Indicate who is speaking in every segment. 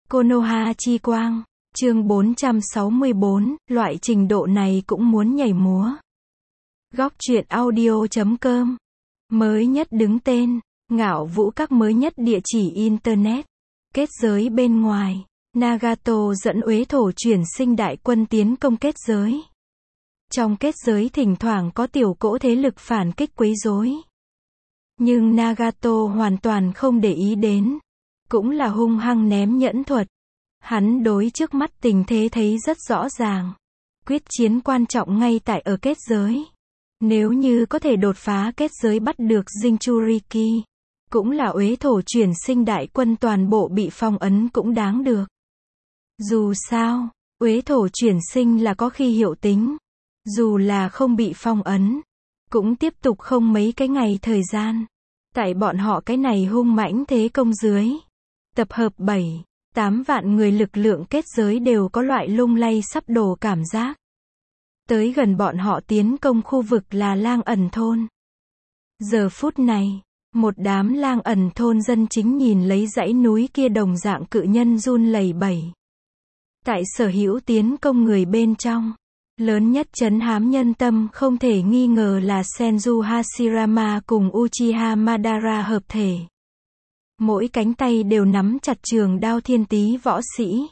Speaker 1: Konoha chi quang, chương 464, loại trình độ này cũng muốn nhảy múa. Góc truyện audio.com. Mới nhất đứng tên, ngạo vũ các mới nhất địa chỉ Internet. Kết giới bên ngoài, Nagato dẫn Uế Thổ chuyển sinh đại quân tiến công kết giới. Trong kết giới thỉnh thoảng có tiểu cỗ thế lực phản kích quấy rối. Nhưng Nagato hoàn toàn không để ý đến. Cũng là hung hăng ném nhẫn thuật. Hắn đối trước mắt tình thế thấy rất rõ ràng. Quyết chiến quan trọng ngay tại ở kết giới. Nếu như có thể đột phá kết giới bắt được Jinchuriki, cũng là Uế Thổ chuyển sinh đại quân toàn bộ bị phong ấn cũng đáng được. Dù sao, Uế Thổ chuyển sinh là có khi hiệu tính. Dù là không bị phong ấn, cũng tiếp tục không mấy cái ngày thời gian. Tại bọn họ cái này hung mãnh thế công dưới. Tập hợp 7-8 vạn người lực lượng kết giới đều có loại lung lay sắp đổ cảm giác. Tới gần bọn họ tiến công khu vực là Lang Ẩn thôn. Giờ phút này, một đám Lang Ẩn thôn dân chính nhìn lấy dãy núi kia đồng dạng cự nhân run lẩy bẩy. Tại sở hữu tiến công người bên trong, lớn nhất trấn hám nhân tâm không thể nghi ngờ là Senju Hashirama cùng Uchiha Madara hợp thể. Mỗi cánh tay đều nắm chặt trường đao thiên tý võ sĩ.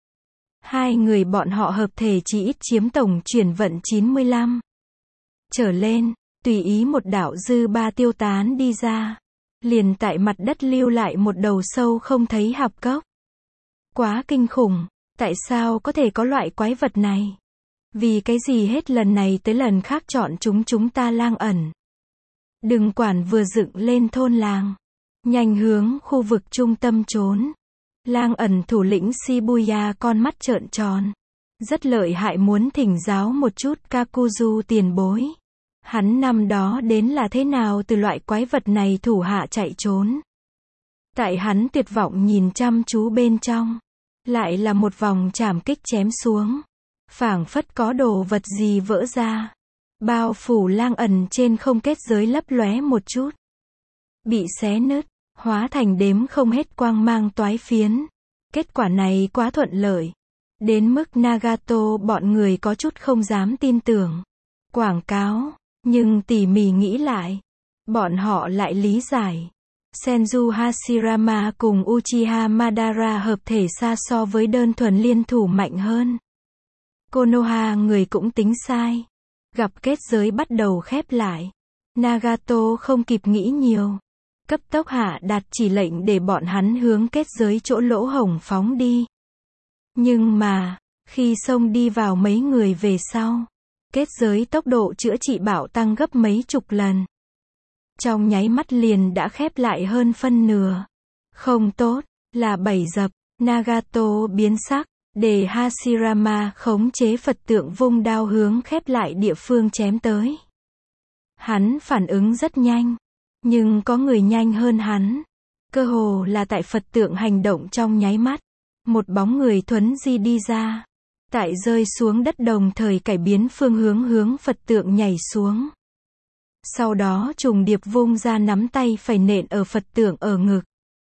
Speaker 1: Hai người bọn họ hợp thể chỉ ít chiếm tổng chuyển vận 95 trở lên, tùy ý một đạo dư ba tiêu tán đi ra. Liền tại mặt đất lưu lại một đầu sâu không thấy hạp cốc. Quá kinh khủng, tại sao có thể có loại quái vật này? Vì cái gì hết lần này tới lần khác chọn chúng ta Lang Ẩn. Đừng quản vừa dựng lên thôn làng. Nhanh hướng khu vực trung tâm trốn. Lang Ẩn thủ lĩnh Shibuya con mắt trợn tròn. Rất lợi hại muốn thỉnh giáo một chút Kakuzu tiền bối. Hắn năm đó đến là thế nào từ loại quái vật này thủ hạ chạy trốn. Tại hắn tuyệt vọng nhìn chăm chú bên trong. Lại là một vòng chảm kích chém xuống. Phảng phất có đồ vật gì vỡ ra. Bao phủ Lang Ẩn trên không kết giới lấp lóe một chút. Bị xé nứt, hóa thành đếm không hết quang mang toái phiến. Kết quả này quá thuận lợi. Đến mức Nagato bọn người có chút không dám tin tưởng. Quảng cáo, nhưng tỉ mỉ nghĩ lại. Bọn họ lại lý giải. Senju Hashirama cùng Uchiha Madara hợp thể xa so với đơn thuần liên thủ mạnh hơn. Konoha người cũng tính sai. Gặp kết giới bắt đầu khép lại. Nagato không kịp nghĩ nhiều. Cấp tốc hạ đạt chỉ lệnh để bọn hắn hướng kết giới chỗ lỗ hổng phóng đi. Nhưng mà, khi xông đi vào mấy người về sau, kết giới tốc độ chữa trị bạo tăng gấp mấy chục lần. Trong nháy mắt liền đã khép lại hơn phân nửa. Không tốt, là bẫy dập. Nagato biến sắc, để Hashirama khống chế Phật tượng vung đao hướng khép lại địa phương chém tới. Hắn phản ứng rất nhanh. Nhưng có người nhanh hơn hắn. Cơ hồ là tại Phật tượng hành động trong nháy mắt. Một bóng người thuấn di đi ra. Tại rơi xuống đất đồng thời cải biến phương hướng Phật tượng nhảy xuống. Sau đó trùng điệp vung ra nắm tay phải nện ở Phật tượng ở ngực.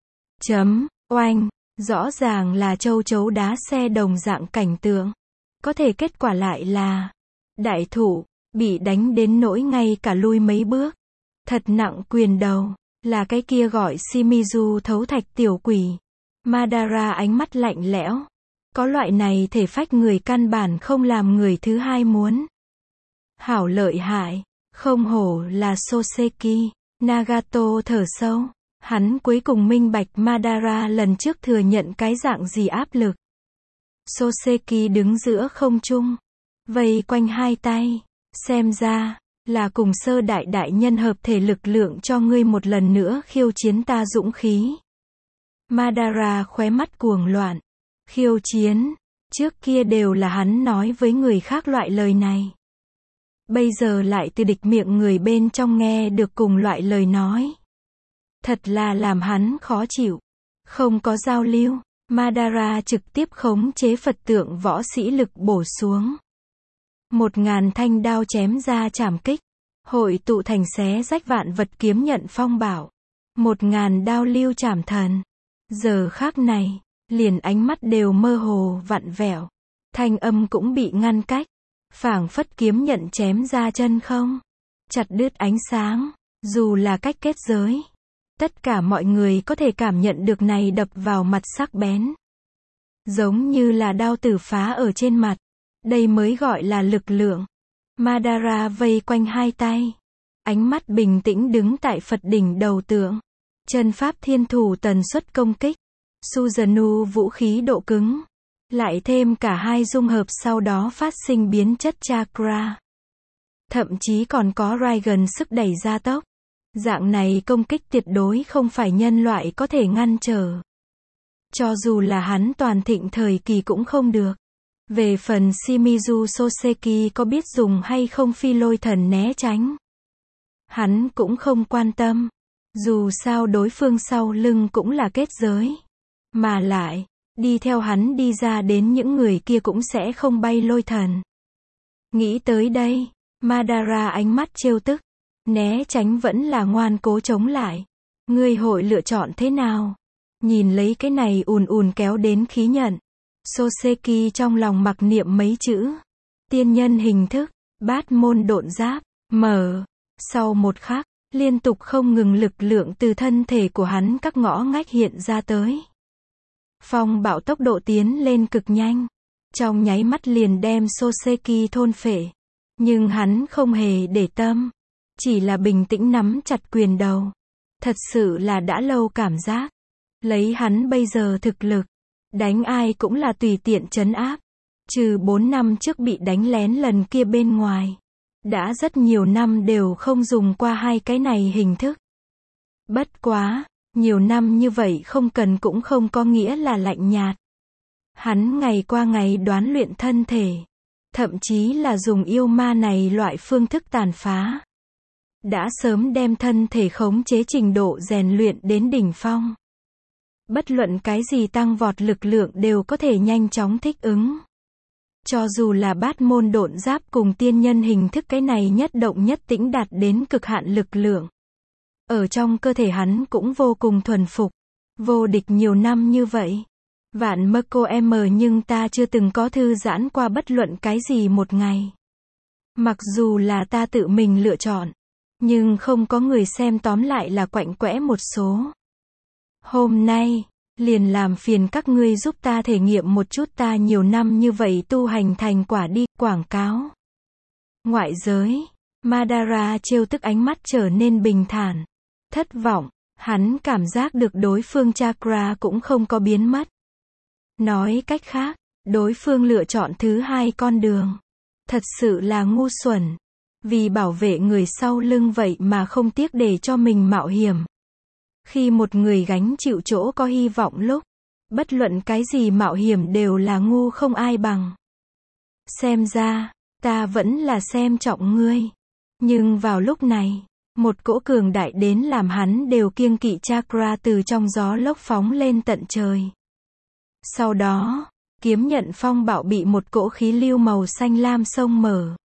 Speaker 1: Oanh, rõ ràng là châu chấu đá xe đồng dạng cảnh tượng. Có thể kết quả lại là đại thụ bị đánh đến nỗi ngay cả lui mấy bước. Thật nặng quyền đầu, là cái kia gọi Shimizu thấu thạch tiểu quỷ. Madara ánh mắt lạnh lẽo. Có loại này thể phách người căn bản không làm người thứ hai muốn. Hảo lợi hại, không hổ là Soseki. Nagato thở sâu. Hắn cuối cùng minh bạch Madara lần trước thừa nhận cái dạng gì áp lực. Soseki đứng giữa không trung. Vây quanh hai tay. Xem ra là cùng Sơ đại nhân hợp thể lực lượng cho ngươi một lần nữa khiêu chiến ta dũng khí. Madara khóe mắt cuồng loạn. Khiêu chiến, trước kia đều là hắn nói với người khác loại lời này. Bây giờ lại từ địch miệng người bên trong nghe được cùng loại lời nói. Thật là làm hắn khó chịu. Không có giao lưu, Madara trực tiếp khống chế Phật tượng võ sĩ lực bổ xuống. 1000 thanh đao chém ra chảm kích. Hội tụ thành xé rách vạn vật kiếm nhận phong bảo. 1000 đao lưu chảm thần. Giờ khắc này, liền ánh mắt đều mơ hồ vặn vẹo, thanh âm cũng bị ngăn cách, phảng phất kiếm nhận chém ra chân không, chặt đứt ánh sáng, dù là cách kết giới. Tất cả mọi người có thể cảm nhận được này đập vào mặt sắc bén. Giống như là đao tử phá ở trên mặt. Đây mới gọi là lực lượng. Madara vây quanh hai tay. Ánh mắt bình tĩnh đứng tại Phật đỉnh đầu tượng. Chân pháp thiên thủ tần suất công kích. Susanoo vũ khí độ cứng. Lại thêm cả hai dung hợp sau đó phát sinh biến chất chakra. Thậm chí còn có Raigan sức đẩy gia tốc. Dạng này công kích tuyệt đối không phải nhân loại có thể ngăn trở. Cho dù là hắn toàn thịnh thời kỳ cũng không được. Về phần Shimizu Soseki có biết dùng hay không phi lôi thần né tránh, hắn cũng không quan tâm. Dù sao đối phương sau lưng cũng là kết giới. Mà lại, đi theo hắn đi ra đến những người kia cũng sẽ không bay lôi thần. Nghĩ tới đây, Madara ánh mắt trêu tức. Né tránh vẫn là ngoan cố chống lại. Ngươi hội lựa chọn thế nào? Nhìn lấy cái này ùn ùn kéo đến khí nhận. Soseki trong lòng mặc niệm mấy chữ. Tiên nhân hình thức, bát môn độn giáp, mở. Sau một khắc, liên tục không ngừng lực lượng từ thân thể của hắn các ngõ ngách hiện ra tới. Phong bạo tốc độ tiến lên cực nhanh. Trong nháy mắt liền đem Soseki thôn phệ. Nhưng hắn không hề để tâm. Chỉ là bình tĩnh nắm chặt quyền đầu. Thật sự là đã lâu cảm giác. Lấy hắn bây giờ thực lực. Đánh ai cũng là tùy tiện trấn áp. Trừ 4 năm trước bị đánh lén lần kia bên ngoài. Đã rất nhiều năm đều không dùng qua hai cái này hình thức. Bất quá, nhiều năm như vậy không cần cũng không có nghĩa là lạnh nhạt. Hắn ngày qua ngày đoán luyện thân thể. Thậm chí là dùng yêu ma này loại phương thức tàn phá. Đã sớm đem thân thể khống chế trình độ rèn luyện đến đỉnh phong. Bất luận cái gì tăng vọt lực lượng đều có thể nhanh chóng thích ứng. Cho dù là bát môn độn giáp cùng tiên nhân hình thức cái này nhất động nhất tĩnh đạt đến cực hạn lực lượng. Ở trong cơ thể hắn cũng vô cùng thuần phục. Vô địch nhiều năm như vậy. Vạn Mako M nhưng ta chưa từng có thư giãn qua bất luận cái gì một ngày. Mặc dù là ta tự mình lựa chọn. Nhưng không có người xem tóm lại là quạnh quẽ một số. Hôm nay, liền làm phiền các ngươi giúp ta thể nghiệm một chút ta nhiều năm như vậy tu hành thành quả đi, quảng cáo. Ngoại giới, Madara trêu tức ánh mắt trở nên bình thản. Thất vọng, hắn cảm giác được đối phương chakra cũng không có biến mất. Nói cách khác, đối phương lựa chọn thứ hai con đường. Thật sự là ngu xuẩn. Vì bảo vệ người sau lưng vậy mà không tiếc để cho mình mạo hiểm. Khi một người gánh chịu chỗ có hy vọng lúc, bất luận cái gì mạo hiểm đều là ngu không ai bằng. Xem ra, ta vẫn là xem trọng ngươi. Nhưng vào lúc này, một cỗ cường đại đến làm hắn đều kiêng kỵ chakra từ trong gió lốc phóng lên tận trời. Sau đó, kiếm nhận phong bạo bị một cỗ khí lưu màu xanh lam xông mở.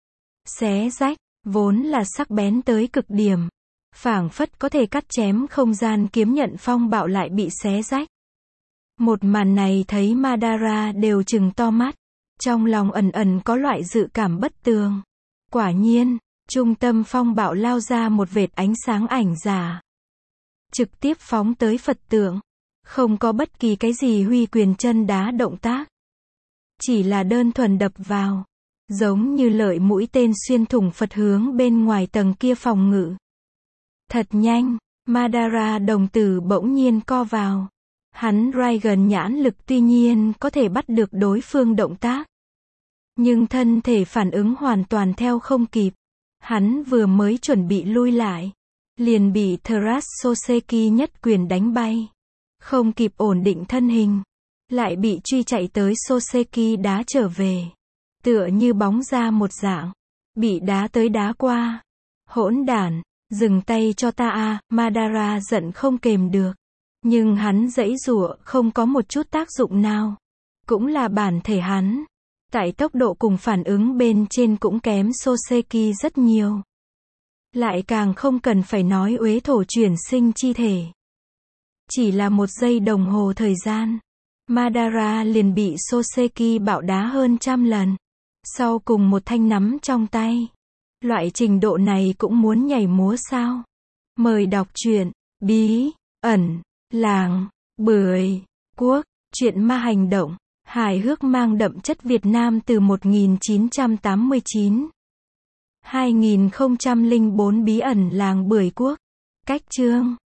Speaker 1: Xé rách, vốn là sắc bén tới cực điểm. Phảng phất có thể cắt chém không gian kiếm nhận phong bạo lại bị xé rách. Một màn này thấy Madara đều trừng to mắt. Trong lòng ẩn ẩn có loại dự cảm bất tường. Quả nhiên, trung tâm phong bạo lao ra một vệt ánh sáng ảnh giả. Trực tiếp phóng tới Phật tượng. Không có bất kỳ cái gì huy quyền chân đá động tác. Chỉ là đơn thuần đập vào. Giống như lợi mũi tên xuyên thủng Phật hướng bên ngoài tầng kia phòng ngự. Thật nhanh, Madara đồng tử bỗng nhiên co vào. Hắn Raigan nhãn lực tuy nhiên có thể bắt được đối phương động tác. Nhưng thân thể phản ứng hoàn toàn theo không kịp. Hắn vừa mới chuẩn bị lui lại. Liền bị Thras Soseki nhất quyền đánh bay. Không kịp ổn định thân hình. Lại bị truy chạy tới Soseki đá trở về. Tựa như bóng ra một dạng. Bị đá tới đá qua. Hỗn đản, dừng tay cho ta a, Madara giận không kềm được. Nhưng hắn giãy giụa không có một chút tác dụng nào. Cũng là bản thể hắn. Tại tốc độ cùng phản ứng bên trên cũng kém Soseki rất nhiều. Lại càng không cần phải nói uế thổ chuyển sinh chi thể. Chỉ là 1 giây đồng hồ thời gian. Madara liền bị Soseki bạo đá hơn 100 lần. Sau cùng một thanh nắm trong tay. Loại trình độ này cũng muốn nhảy múa sao? Mời đọc truyện Bí ẩn làng Bưởi Quốc, truyện ma hành động, hài hước mang đậm chất Việt Nam từ 1989. 2004 Bí ẩn làng Bưởi Quốc. Cách chương